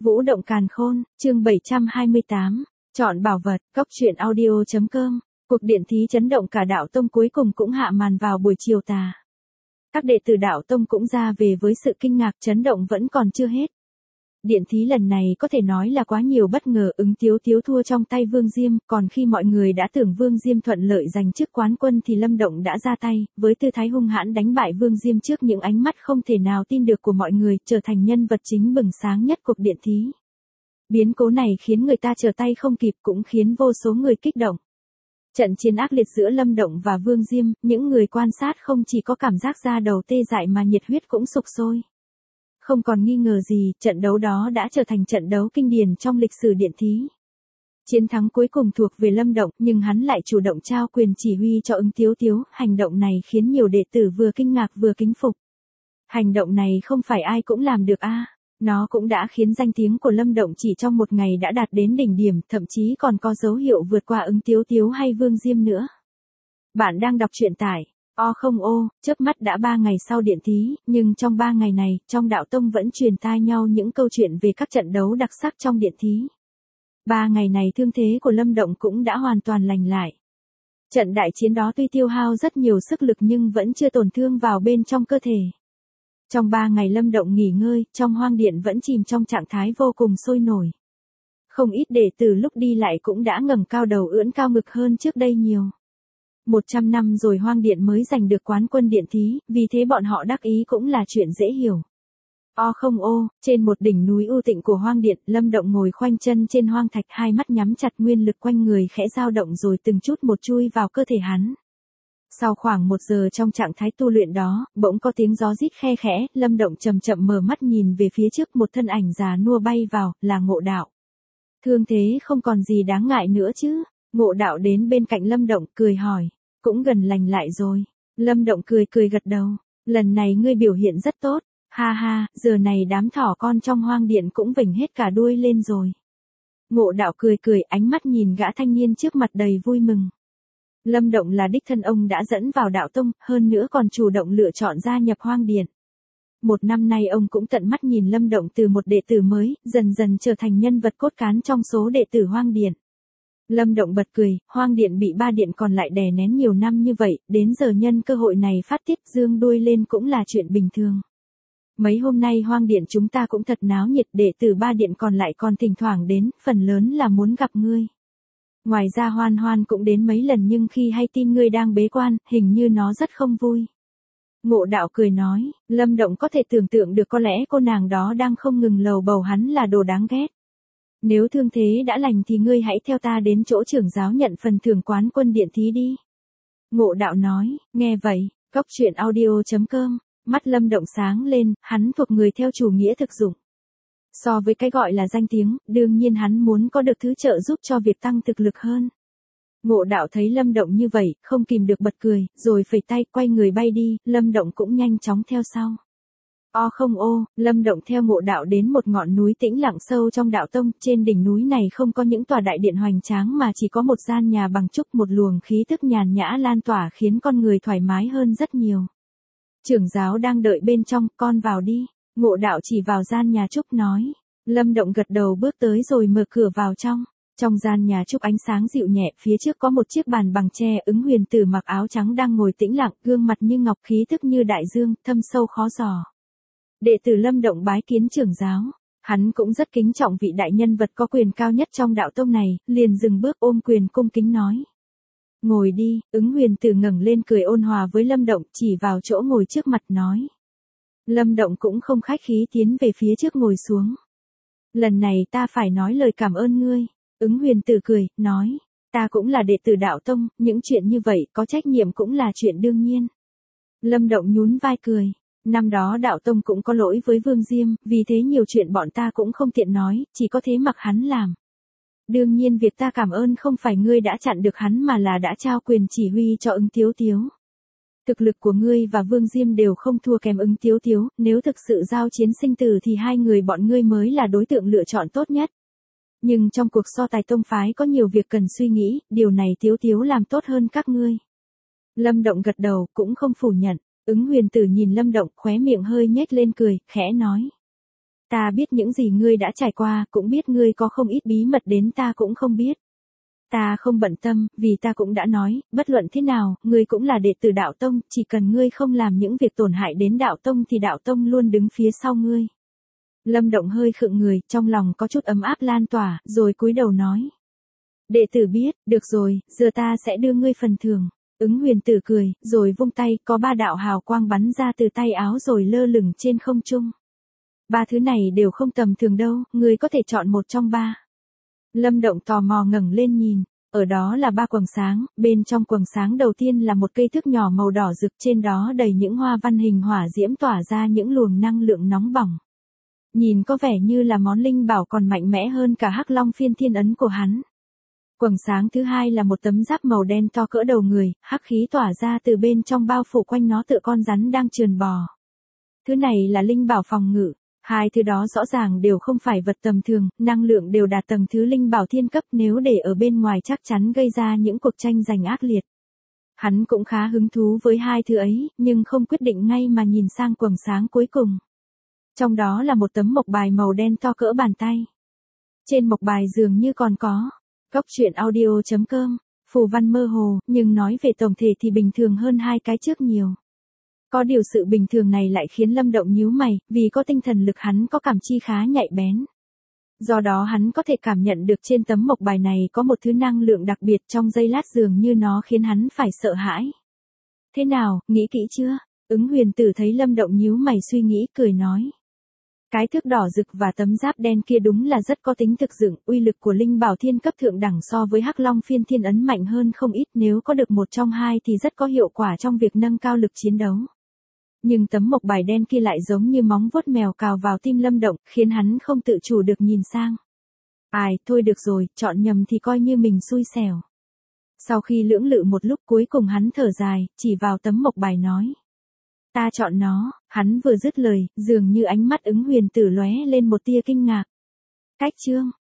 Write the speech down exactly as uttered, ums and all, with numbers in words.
Vũ động càn khôn, chương bảy trăm hai mươi tám, chọn bảo vật, cóc truyện audio.com, cuộc điện thí chấn động cả đạo tông cuối cùng cũng hạ màn vào buổi chiều tà. Các đệ tử đạo tông cũng ra về với sự kinh ngạc, chấn động vẫn còn chưa hết. Điện thí lần này có thể nói là quá nhiều bất ngờ, Ứng Tiếu Tiếu thua trong tay Vương Diêm, còn khi mọi người đã tưởng Vương Diêm thuận lợi giành chức quán quân thì Lâm Động đã ra tay, với tư thái hung hãn đánh bại Vương Diêm trước những ánh mắt không thể nào tin được của mọi người, trở thành nhân vật chính bừng sáng nhất cuộc điện thí. Biến cố này khiến người ta trở tay không kịp, cũng khiến vô số người kích động. Trận chiến ác liệt giữa Lâm Động và Vương Diêm, những người quan sát không chỉ có cảm giác da đầu tê dại mà nhiệt huyết cũng sục sôi. Không còn nghi ngờ gì, trận đấu đó đã trở thành trận đấu kinh điển trong lịch sử điện thí. Chiến thắng cuối cùng thuộc về Lâm Động, nhưng hắn lại chủ động trao quyền chỉ huy cho Ứng Tiếu Tiếu, hành động này khiến nhiều đệ tử vừa kinh ngạc vừa kính phục. Hành động này không phải ai cũng làm được a, à. Nó cũng đã khiến danh tiếng của Lâm Động chỉ trong một ngày đã đạt đến đỉnh điểm, thậm chí còn có dấu hiệu vượt qua Ứng Tiếu Tiếu hay Vương Diêm nữa. Bạn đang đọc truyện tại O không ô, chớp mắt đã ba ngày sau điện thí, nhưng trong ba ngày này, trong đạo tông vẫn truyền tai nhau những câu chuyện về các trận đấu đặc sắc trong điện thí. Ba ngày này thương thế của Lâm Động cũng đã hoàn toàn lành lại. Trận đại chiến đó tuy tiêu hao rất nhiều sức lực nhưng vẫn chưa tổn thương vào bên trong cơ thể. Trong ba ngày Lâm Động nghỉ ngơi, trong hoang điện vẫn chìm trong trạng thái vô cùng sôi nổi. Không ít đệ tử lúc đi lại cũng đã ngẩng cao đầu ưỡn cao ngực hơn trước đây nhiều. Một trăm năm rồi hoang điện mới giành được quán quân điện thí, vì thế bọn họ đắc ý cũng là chuyện dễ hiểu. O không ô, trên một đỉnh núi u tịnh của hoang điện, Lâm Động ngồi khoanh chân trên hoang thạch, hai mắt nhắm chặt, nguyên lực quanh người khẽ dao động rồi từng chút một chui vào cơ thể hắn. Sau khoảng một giờ trong trạng thái tu luyện đó, bỗng có tiếng gió rít khe khẽ, Lâm Động chậm chậm mở mắt nhìn về phía trước, một thân ảnh già nua bay vào, là Ngộ Đạo. Thương thế không còn gì đáng ngại nữa chứ? Ngộ Đạo đến bên cạnh Lâm Động, cười hỏi, cũng gần lành lại rồi. Lâm Động cười cười gật đầu, lần này ngươi biểu hiện rất tốt, ha ha, giờ này đám thỏ con trong hoang điện cũng vểnh hết cả đuôi lên rồi. Ngộ Đạo cười cười, ánh mắt nhìn gã thanh niên trước mặt đầy vui mừng. Lâm Động là đích thân ông đã dẫn vào đạo tông, hơn nữa còn chủ động lựa chọn gia nhập hoang điện. Một năm nay ông cũng tận mắt nhìn Lâm Động từ một đệ tử mới, dần dần trở thành nhân vật cốt cán trong số đệ tử hoang điện. Lâm Động bật cười, hoang điện bị ba điện còn lại đè nén nhiều năm như vậy, đến giờ nhân cơ hội này phát tiết dương đuôi lên cũng là chuyện bình thường. Mấy hôm nay hoang điện chúng ta cũng thật náo nhiệt, đệ tử ba điện còn lại còn thỉnh thoảng đến, phần lớn là muốn gặp ngươi. Ngoài ra Hoan Hoan cũng đến mấy lần nhưng khi hay tin ngươi đang bế quan, hình như nó rất không vui. Ngộ Đạo cười nói, Lâm Động có thể tưởng tượng được có lẽ cô nàng đó đang không ngừng lầu bầu hắn là đồ đáng ghét. Nếu thương thế đã lành thì ngươi hãy theo ta đến chỗ trưởng giáo nhận phần thưởng quán quân điện thí đi. Ngộ Đạo nói, nghe vậy, cóc truyện audio.com, mắt Lâm Động sáng lên, hắn thuộc người theo chủ nghĩa thực dụng. So với cái gọi là danh tiếng, đương nhiên hắn muốn có được thứ trợ giúp cho việc tăng thực lực hơn. Ngộ Đạo thấy Lâm Động như vậy, không kìm được bật cười, rồi phẩy tay quay người bay đi, Lâm Động cũng nhanh chóng theo sau. O không ô, Lâm Động theo Ngộ Đạo đến một ngọn núi tĩnh lặng sâu trong đạo tông, trên đỉnh núi này không có những tòa đại điện hoành tráng mà chỉ có một gian nhà bằng trúc, một luồng khí thức nhàn nhã lan tỏa khiến con người thoải mái hơn rất nhiều. Trưởng giáo đang đợi bên trong, con vào đi. Ngộ Đạo chỉ vào gian nhà trúc nói. Lâm Động gật đầu bước tới rồi mở cửa vào trong. Trong gian nhà trúc ánh sáng dịu nhẹ, phía trước có một chiếc bàn bằng tre, Ứng Huyền Tử mặc áo trắng đang ngồi tĩnh lặng, gương mặt như ngọc, khí thức như đại dương, thâm sâu khó dò. Đệ tử Lâm Động bái kiến trưởng giáo. Hắn cũng rất kính trọng vị đại nhân vật có quyền cao nhất trong đạo tông này, liền dừng bước ôm quyền cung kính nói. Ngồi đi, Ứng Huyền Tử ngẩng lên cười ôn hòa với Lâm Động, chỉ vào chỗ ngồi trước mặt nói. Lâm Động cũng không khách khí tiến về phía trước ngồi xuống. Lần này ta phải nói lời cảm ơn ngươi. Ứng Huyền Tử cười, nói, ta cũng là đệ tử đạo tông, những chuyện như vậy có trách nhiệm cũng là chuyện đương nhiên. Lâm Động nhún vai cười, năm đó đạo tông cũng có lỗi với Vương Diêm, vì thế nhiều chuyện bọn ta cũng không tiện nói, chỉ có thế mặc hắn làm. Đương nhiên việc ta cảm ơn không phải ngươi đã chặn được hắn mà là đã trao quyền chỉ huy cho Ứng Tiếu Tiếu. Thực lực của ngươi và Vương Diêm đều không thua kém Ứng Tiếu Tiếu, nếu thực sự giao chiến sinh tử thì hai người bọn ngươi mới là đối tượng lựa chọn tốt nhất. Nhưng trong cuộc so tài tông phái có nhiều việc cần suy nghĩ, điều này Tiếu Tiếu làm tốt hơn các ngươi. Lâm Động gật đầu, cũng không phủ nhận. Ứng Huyền Tử nhìn Lâm Động, khóe miệng hơi nhếch lên cười, khẽ nói. Ta biết những gì ngươi đã trải qua, cũng biết ngươi có không ít bí mật đến ta cũng không biết. Ta không bận tâm, vì ta cũng đã nói, bất luận thế nào, ngươi cũng là đệ tử đạo tông, chỉ cần ngươi không làm những việc tổn hại đến đạo tông thì đạo tông luôn đứng phía sau ngươi. Lâm Động hơi khựng người, trong lòng có chút ấm áp lan tỏa, rồi cúi đầu nói. Đệ tử biết, được rồi, giờ ta sẽ đưa ngươi phần thưởng. Ứng Huyền Tử cười, rồi vung tay, có ba đạo hào quang bắn ra từ tay áo rồi lơ lửng trên không trung. Ba thứ này đều không tầm thường đâu, ngươi có thể chọn một trong ba. Lâm Động tò mò ngẩng lên nhìn, ở đó là ba quầng sáng, bên trong quầng sáng đầu tiên là một cây thước nhỏ màu đỏ rực, trên đó đầy những hoa văn hình hỏa diễm tỏa ra những luồng năng lượng nóng bỏng. Nhìn có vẻ như là món linh bảo còn mạnh mẽ hơn cả Hắc Long Phiên Thiên Ấn của hắn. Quầng sáng thứ hai là một tấm giáp màu đen to cỡ đầu người, hắc khí tỏa ra từ bên trong bao phủ quanh nó tựa con rắn đang trườn bò. Thứ này là linh bảo phòng ngự. Hai thứ đó rõ ràng đều không phải vật tầm thường, năng lượng đều đạt tầng thứ linh bảo thiên cấp, nếu để ở bên ngoài chắc chắn gây ra những cuộc tranh giành ác liệt. Hắn cũng khá hứng thú với hai thứ ấy, nhưng không quyết định ngay mà nhìn sang quầng sáng cuối cùng. Trong đó là một tấm mộc bài màu đen to cỡ bàn tay. Trên mộc bài dường như còn có Cốc truyện audio chấm com, phù văn mơ hồ, nhưng nói về tổng thể thì bình thường hơn hai cái trước nhiều. Có điều sự bình thường này lại khiến Lâm Động nhíu mày, vì có tinh thần lực hắn có cảm chi khá nhạy bén. Do đó hắn có thể cảm nhận được trên tấm mộc bài này có một thứ năng lượng đặc biệt, trong giây lát dường như nó khiến hắn phải sợ hãi. Thế nào, nghĩ kỹ chưa? Ứng Huyền Tử thấy Lâm Động nhíu mày suy nghĩ, cười nói. Cái thước đỏ rực và tấm giáp đen kia đúng là rất có tính thực dụng, uy lực của linh bảo thiên cấp thượng đẳng so với Hắc Long Phiên Thiên Ấn mạnh hơn không ít, nếu có được một trong hai thì rất có hiệu quả trong việc nâng cao lực chiến đấu. Nhưng tấm mộc bài đen kia lại giống như móng vuốt mèo cào vào tim Lâm Động, khiến hắn không tự chủ được nhìn sang. Ai, thôi được rồi, chọn nhầm thì coi như mình xui xẻo. Sau khi lưỡng lự một lúc cuối cùng hắn thở dài, chỉ vào tấm mộc bài nói. Ta chọn nó. Hắn vừa dứt lời, dường như ánh mắt Ứng Huyền Tử lóe lên một tia kinh ngạc. Cách chương